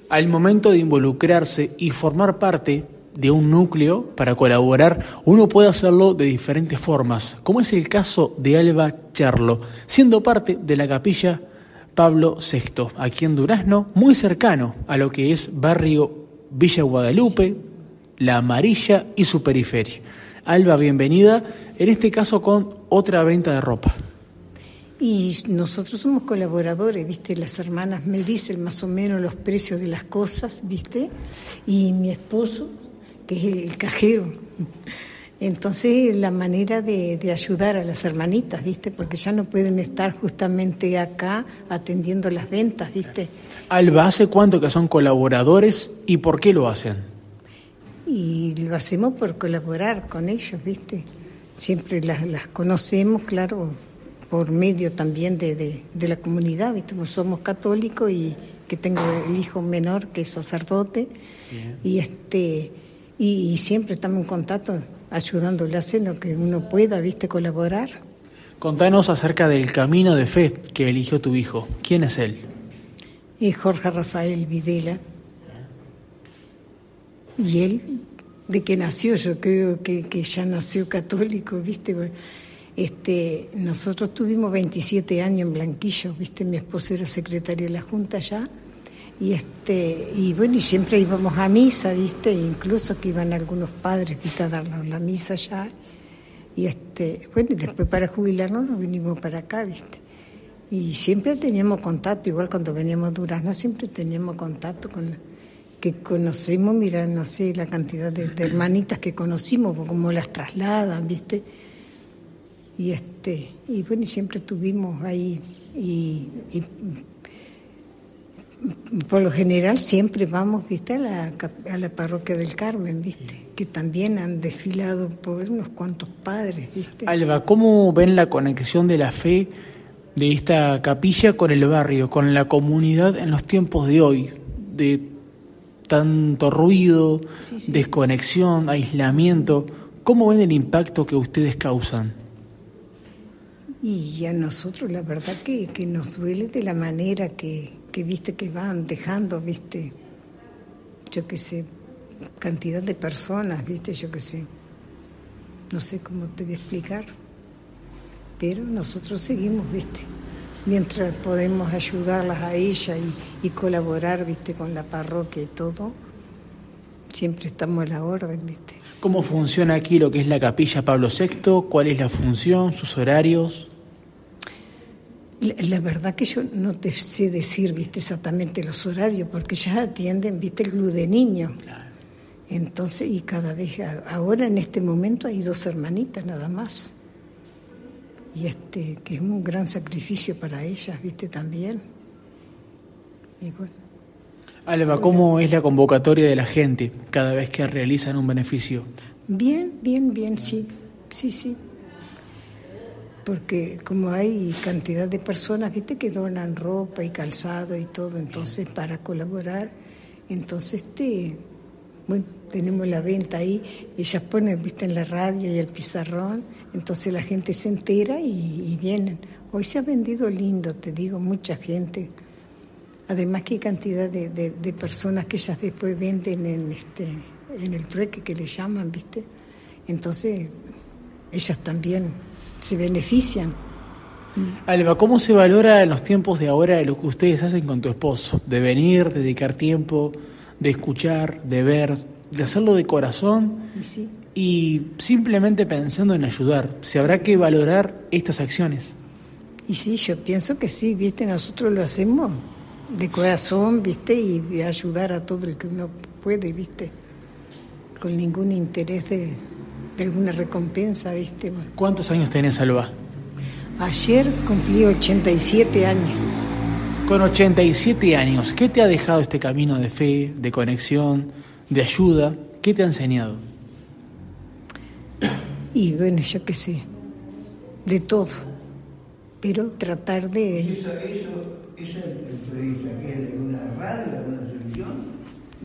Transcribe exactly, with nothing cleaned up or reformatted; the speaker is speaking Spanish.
al momento de involucrarse y formar parte de un núcleo para colaborar, uno puede hacerlo de diferentes formas, como es el caso de Alba Charlo, siendo parte de la capilla Pablo sexto, aquí en Durazno, muy cercano a lo que es barrio Villa Guadalupe, La Amarilla y su periferia. Alba, bienvenida, en este caso con otra venta de ropa. Y nosotros somos colaboradores, ¿viste? Las hermanas me dicen más o menos los precios de las cosas, ¿viste? Y mi esposo, que es el cajero. Entonces, la manera de, de ayudar a las hermanitas, ¿viste? Porque ya no pueden estar justamente acá atendiendo las ventas, ¿viste? Alba, ¿hace cuánto que son colaboradores y por qué lo hacen? Y lo hacemos por colaborar con ellos, ¿viste? Siempre las, las conocemos, claro, por medio también de, de, de la comunidad, ¿viste? Como somos católicos y que tengo el hijo menor que es sacerdote. Bien. y este y, y siempre estamos en contacto ayudándole a hacer lo que uno pueda, ¿viste? Colaborar. Contanos acerca del camino de fe que eligió tu hijo. ¿Quién es él? Es Jorge Rafael Videla. Y él, de que nació, yo creo que, que ya nació católico, ¿viste? Este, nosotros tuvimos veintisiete años en Blanquillo, ¿viste? Mi esposo era secretario de la Junta ya. Y este y bueno, y siempre íbamos a misa, ¿viste? Incluso que iban algunos padres, ¿viste? A darnos la misa ya. Y este bueno, y después para jubilarnos nos vinimos para acá, ¿viste? Y siempre teníamos contacto, igual cuando veníamos a Durazno siempre teníamos contacto con la, que conocemos, mira, no sé, la cantidad de, de hermanitas que conocimos, como las trasladan, ¿viste? Y este y bueno, y siempre estuvimos ahí y, y por lo general siempre vamos, ¿viste? A la, a la parroquia del Carmen, ¿viste? Que también han desfilado por unos cuantos padres, ¿viste? Alba, ¿cómo ven la conexión de la fe de esta capilla con el barrio, con la comunidad en los tiempos de hoy, de tanto ruido, sí, sí. desconexión, aislamiento? ¿Cómo ven el impacto que ustedes causan? Y a nosotros la verdad que, que nos duele de la manera que, que viste que van dejando, viste, yo qué sé, cantidad de personas, viste, yo qué sé, no sé cómo te voy a explicar, pero nosotros seguimos, viste, mientras podemos ayudarlas a ella y, y colaborar, viste, con la parroquia y todo, siempre estamos a la orden, viste. ¿Cómo funciona aquí lo que es la capilla Pablo sexto? ¿Cuál es la función, sus horarios? La, la verdad que yo no te sé decir, viste, exactamente los horarios, porque ya atienden, viste, el club de niños. Claro. Entonces, y cada vez, ahora en este momento hay dos hermanitas nada más. Y este, que es un gran sacrificio para ellas, viste, también. Y bueno. Alba, ¿cómo es la convocatoria de la gente cada vez que realizan un beneficio? Bien, bien, bien, sí, sí, sí. Porque como hay cantidad de personas, viste, que donan ropa y calzado y todo, entonces para colaborar, entonces este, bueno, tenemos la venta ahí, ellas ponen, viste, en la radio y el pizarrón, entonces la gente se entera y, y vienen. Hoy se ha vendido lindo, te digo, mucha gente. Además que hay cantidad de, de, de personas que ellas después venden en este en el trueque que le llaman, ¿viste? Entonces, ellas también se benefician. Alba, ¿cómo se valora en los tiempos de ahora lo que ustedes hacen con tu esposo? De venir, dedicar tiempo, de escuchar, de ver, de hacerlo de corazón y, sí. y simplemente pensando en ayudar. ¿Se habrá que valorar estas acciones? Y sí, yo pienso que sí, ¿viste? Nosotros lo hacemos de corazón, ¿viste? Y ayudar a todo el que uno puede, ¿viste? Con ningún interés de, de alguna recompensa, ¿viste? Bueno. ¿Cuántos años tenés, Alba? Ayer cumplí ochenta y siete años. Con ochenta y siete años, ¿qué te ha dejado este camino de fe, de conexión, de ayuda? ¿Qué te ha enseñado? Y bueno, yo qué sé, de todo. Pero tratar de... ¿Eso, eso, esa entrevista que es de una radio?